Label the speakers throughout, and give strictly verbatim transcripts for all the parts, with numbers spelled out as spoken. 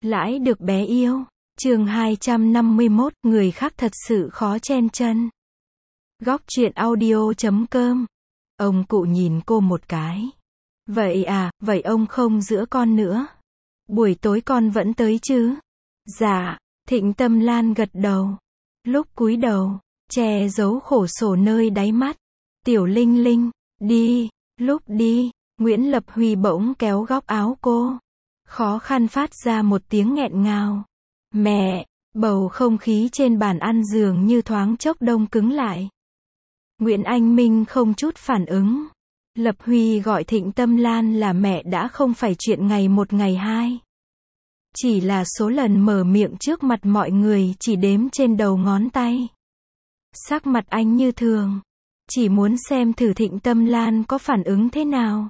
Speaker 1: Lãi được bé yêu. Chương hai trăm năm mươi mốt, người khác thật sự khó chen chân. Góc truyện audio chấm com. Ông cụ nhìn cô một cái. Vậy à, vậy ông không giữa con nữa. Buổi tối con vẫn tới chứ? Dạ, Thịnh Tâm Lan gật đầu. Lúc cúi đầu, che giấu khổ sở nơi đáy mắt. Tiểu Linh Linh, đi, lúc đi, Nguyễn Lập Huy bỗng kéo góc áo cô. Khó khăn phát ra một tiếng nghẹn ngào. Mẹ, bầu không khí trên bàn ăn dường như thoáng chốc đông cứng lại. Nguyễn Anh Minh không chút phản ứng. Lập Huy gọi Thịnh Tâm Lan là mẹ đã không phải chuyện ngày một ngày hai. Chỉ là số lần mở miệng trước mặt mọi người chỉ đếm trên đầu ngón tay. Sắc mặt anh như thường. Chỉ muốn xem thử Thịnh Tâm Lan có phản ứng thế nào.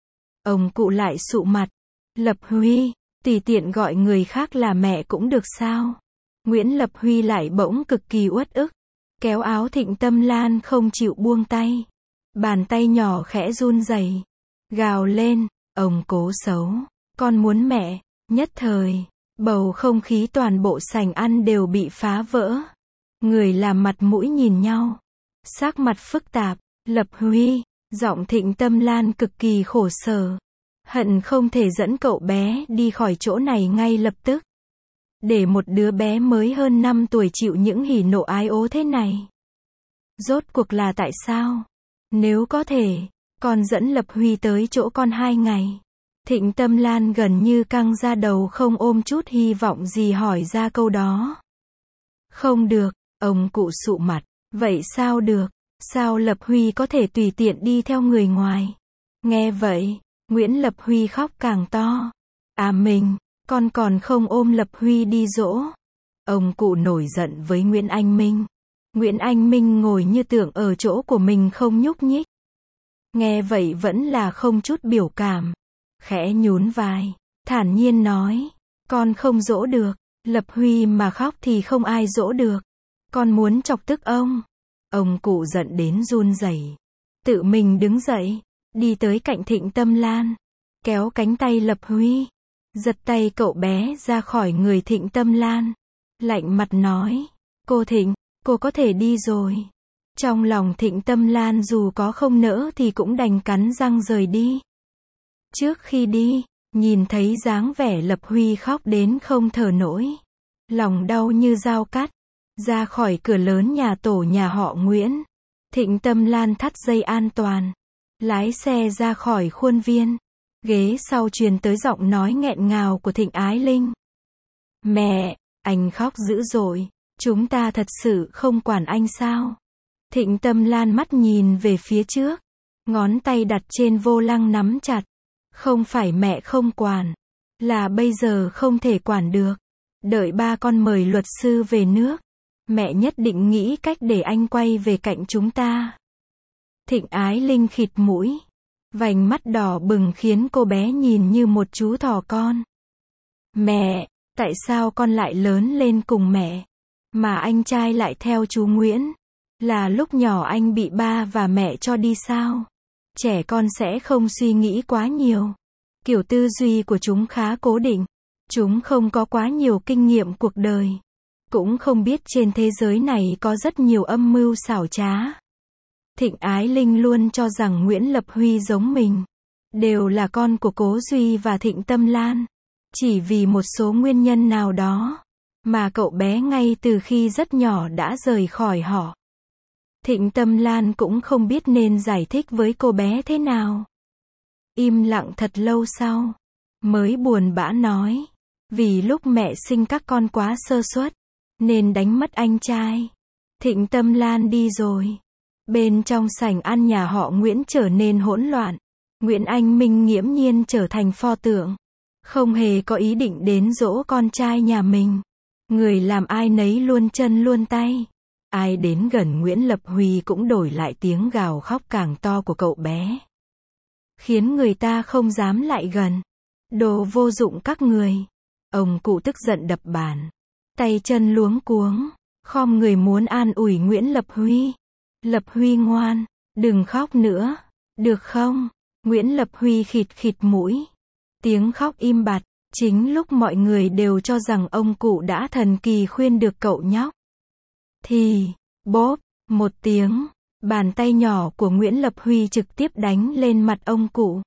Speaker 1: Ông cụ lại sụ mặt. Lập Huy, tùy tiện gọi người khác là mẹ cũng được sao? Nguyễn Lập Huy lại bỗng cực kỳ uất ức. Kéo áo Thịnh Tâm Lan không chịu buông tay. Bàn tay nhỏ khẽ run rẩy. Gào lên, ông cố xấu. Con muốn mẹ. Nhất thời, bầu không khí toàn bộ sảnh ăn đều bị phá vỡ. Người làm mặt mũi nhìn nhau. Sắc mặt phức tạp. Lập Huy, giọng Thịnh Tâm Lan cực kỳ khổ sở. Hận không thể dẫn cậu bé đi khỏi chỗ này ngay lập tức. Để một đứa bé mới hơn năm tuổi chịu những hỉ nộ ái ố thế này. Rốt cuộc là tại sao? Nếu có thể, con dẫn Lập Huy tới chỗ con hai ngày. Thịnh Tâm Lan gần như căng ra đầu không ôm chút hy vọng gì hỏi ra câu đó. Không được, ông cụ sụ mặt. Vậy sao được? Sao Lập Huy có thể tùy tiện đi theo người ngoài? Nghe vậy, Nguyễn Lập Huy khóc càng to. À mình, con còn không ôm Lập Huy đi dỗ. Ông cụ nổi giận với Nguyễn Anh Minh. Nguyễn Anh Minh ngồi như tượng ở chỗ của mình không nhúc nhích. Nghe vậy vẫn là không chút biểu cảm. Khẽ nhún vai, thản nhiên nói. Con không dỗ được. Lập Huy mà khóc thì không ai dỗ được. Con muốn chọc tức ông. Ông cụ giận đến run rẩy. Tự mình đứng dậy. Đi tới cạnh Thịnh Tâm Lan. Kéo cánh tay Lập Huy. Giật tay cậu bé ra khỏi người Thịnh Tâm Lan. Lạnh mặt nói. Cô Thịnh, cô có thể đi rồi. Trong lòng Thịnh Tâm Lan dù có không nỡ thì cũng đành cắn răng rời đi. Trước khi đi, nhìn thấy dáng vẻ Lập Huy khóc đến không thở nổi. Lòng đau như dao cắt. Ra khỏi cửa lớn nhà tổ nhà họ Nguyễn. Thịnh Tâm Lan thắt dây an toàn. Lái xe ra khỏi khuôn viên. Ghế sau truyền tới giọng nói nghẹn ngào của Thịnh Ái Linh. Mẹ, anh khóc dữ dội. Chúng ta thật sự không quản anh sao? Thịnh Tâm Lan mắt nhìn về phía trước. Ngón tay đặt trên vô lăng nắm chặt. Không phải mẹ không quản. Là bây giờ không thể quản được. Đợi ba con mời luật sư về nước. Mẹ nhất định nghĩ cách để anh quay về cạnh chúng ta. Thịnh Ái Linh khịt mũi. Vành mắt đỏ bừng khiến cô bé nhìn như một chú thỏ con. Mẹ, tại sao con lại lớn lên cùng mẹ? Mà anh trai lại theo chú Nguyễn? Là lúc nhỏ anh bị ba và mẹ cho đi sao? Trẻ con sẽ không suy nghĩ quá nhiều. Kiểu tư duy của chúng khá cố định. Chúng không có quá nhiều kinh nghiệm cuộc đời. Cũng không biết trên thế giới này có rất nhiều âm mưu xảo trá. Thịnh Ái Linh luôn cho rằng Nguyễn Lập Huy giống mình. Đều là con của Cố Duy và Thịnh Tâm Lan. Chỉ vì một số nguyên nhân nào đó. Mà cậu bé ngay từ khi rất nhỏ đã rời khỏi họ. Thịnh Tâm Lan cũng không biết nên giải thích với cô bé thế nào. Im lặng thật lâu sau. Mới buồn bã nói. Vì lúc mẹ sinh các con quá sơ suất. Nên đánh mất anh trai. Thịnh Tâm Lan đi rồi. Bên trong sảnh ăn nhà họ Nguyễn trở nên hỗn loạn. Nguyễn Anh Minh nghiễm nhiên trở thành pho tượng. Không hề có ý định đến dỗ con trai nhà mình. Người làm ai nấy luôn chân luôn tay. Ai đến gần Nguyễn Lập Huy cũng đổi lại tiếng gào khóc càng to của cậu bé. Khiến người ta không dám lại gần. Đồ vô dụng các người. Ông cụ tức giận đập bàn. Tay chân luống cuống. Khom người muốn an ủi Nguyễn Lập Huy. Lập Huy ngoan. Đừng khóc nữa. Được không? Nguyễn Lập Huy khịt khịt mũi. Tiếng khóc im bặt. Chính lúc mọi người đều cho rằng ông cụ đã thần kỳ khuyên được cậu nhóc, thì, bốp, một tiếng, bàn tay nhỏ của Nguyễn Lập Huy trực tiếp đánh lên mặt ông cụ.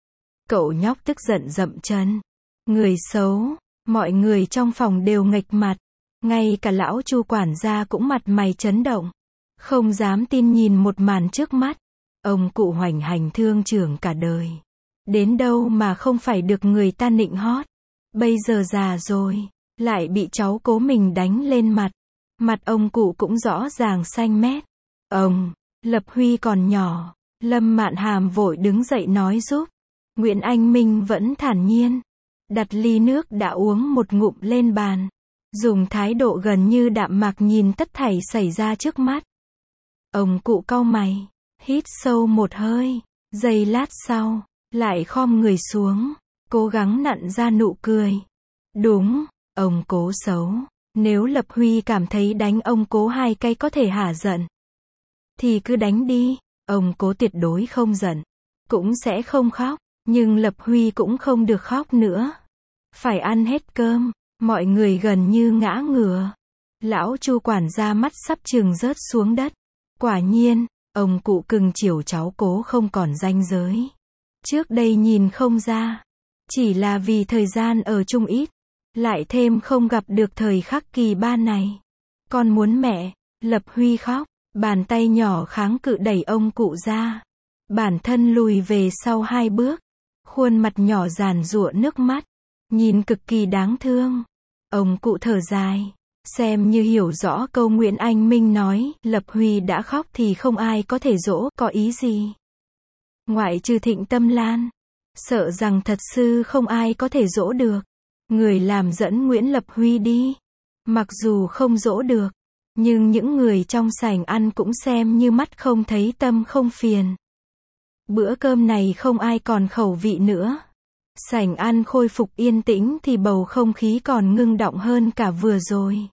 Speaker 1: Cậu nhóc tức giận dậm chân. Người xấu, mọi người trong phòng đều nghệch mặt. Ngay cả lão Chu quản gia cũng mặt mày chấn động. Không dám tin nhìn một màn trước mắt. Ông cụ hoành hành thương trưởng cả đời. Đến đâu mà không phải được người ta nịnh hót. Bây giờ già rồi, lại bị cháu cố mình đánh lên mặt. Mặt ông cụ cũng rõ ràng xanh mét. Ông, Lập Huy còn nhỏ. Lâm Mạn Hàm vội đứng dậy nói giúp. Nguyễn Anh Minh vẫn thản nhiên. Đặt ly nước đã uống một ngụm lên bàn. Dùng thái độ gần như đạm mạc nhìn tất thảy xảy ra trước mắt. Ông cụ cau mày. Hít sâu một hơi. Giây lát sau, lại khom người xuống. Cố gắng nặn ra nụ cười. Đúng, ông cố xấu. Nếu Lập Huy cảm thấy đánh ông cố hai cây có thể hả giận, thì cứ đánh đi. Ông cố tuyệt đối không giận. Cũng sẽ không khóc. Nhưng Lập Huy cũng không được khóc nữa. Phải ăn hết cơm. Mọi người gần như ngã ngửa. Lão Chu quản gia mắt sắp chừng rớt xuống đất. Quả nhiên, ông cụ cưng chiều cháu cố không còn ranh giới. Trước đây nhìn không ra. Chỉ là vì thời gian ở chung ít. Lại thêm không gặp được thời khắc kỳ ba này. Con muốn mẹ. Lập Huy khóc. Bàn tay nhỏ kháng cự đẩy ông cụ ra. Bản thân lùi về sau hai bước. Khuôn mặt nhỏ giàn giụa nước mắt. Nhìn cực kỳ đáng thương. Ông cụ thở dài. Xem như hiểu rõ câu Nguyễn Anh Minh nói. Lập Huy đã khóc thì không ai có thể dỗ. Có ý gì? Ngoại trừ Thịnh Tâm Lan. Sợ rằng thật sự không ai có thể dỗ được. Người làm dẫn Nguyễn Lập Huy đi. Mặc dù không dỗ được. Nhưng những người trong sảnh ăn cũng xem như mắt không thấy tâm không phiền. Bữa cơm này không ai còn khẩu vị nữa. Sảnh ăn khôi phục yên tĩnh thì bầu không khí còn ngưng đọng hơn cả vừa rồi.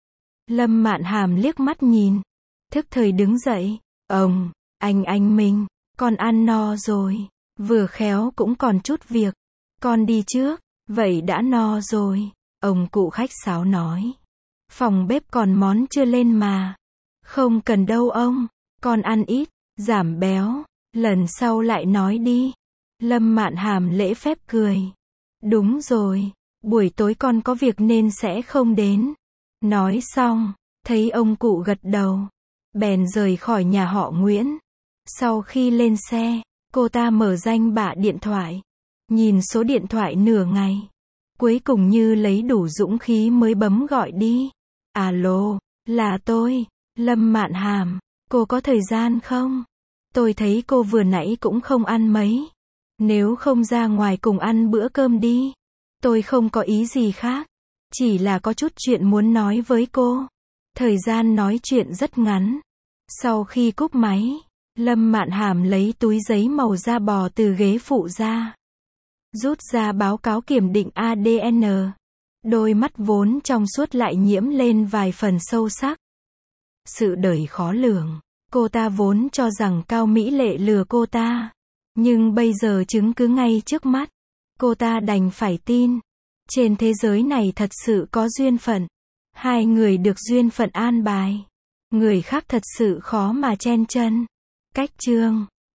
Speaker 1: Lâm Mạn Hàm liếc mắt nhìn. Thức thời đứng dậy. Ông, anh anh Minh, con ăn no rồi. Vừa khéo cũng còn chút việc. Con đi trước. Vậy đã no rồi. Ông cụ khách sáo nói. Phòng bếp còn món chưa lên mà. Không cần đâu ông. Con ăn ít, giảm béo. Lần sau lại nói đi. Lâm Mạn Hàm lễ phép cười. Đúng rồi. Buổi tối con có việc nên sẽ không đến. Nói xong, thấy ông cụ gật đầu. Bèn rời khỏi nhà họ Nguyễn. Sau khi lên xe, cô ta mở danh bạ điện thoại. Nhìn số điện thoại nửa ngày. Cuối cùng như lấy đủ dũng khí mới bấm gọi đi. Alo, là tôi, Lâm Mạn Hàm. Cô có thời gian không? Tôi thấy cô vừa nãy cũng không ăn mấy. Nếu không ra ngoài cùng ăn bữa cơm đi. Tôi không có ý gì khác. Chỉ là có chút chuyện muốn nói với cô. Thời gian nói chuyện rất ngắn. Sau khi cúp máy, Lâm Mạn Hàm lấy túi giấy màu da bò từ ghế phụ ra. Rút ra báo cáo kiểm định a đê en. Đôi mắt vốn trong suốt lại nhiễm lên vài phần sâu sắc. Sự đời khó lường. Cô ta vốn cho rằng Cao Mỹ Lệ lừa cô ta. Nhưng bây giờ chứng cứ ngay trước mắt. Cô ta đành phải tin. Trên thế giới này thật sự có duyên phận. Hai người được duyên phận an bài. Người khác thật sự khó mà chen chân. Cách chương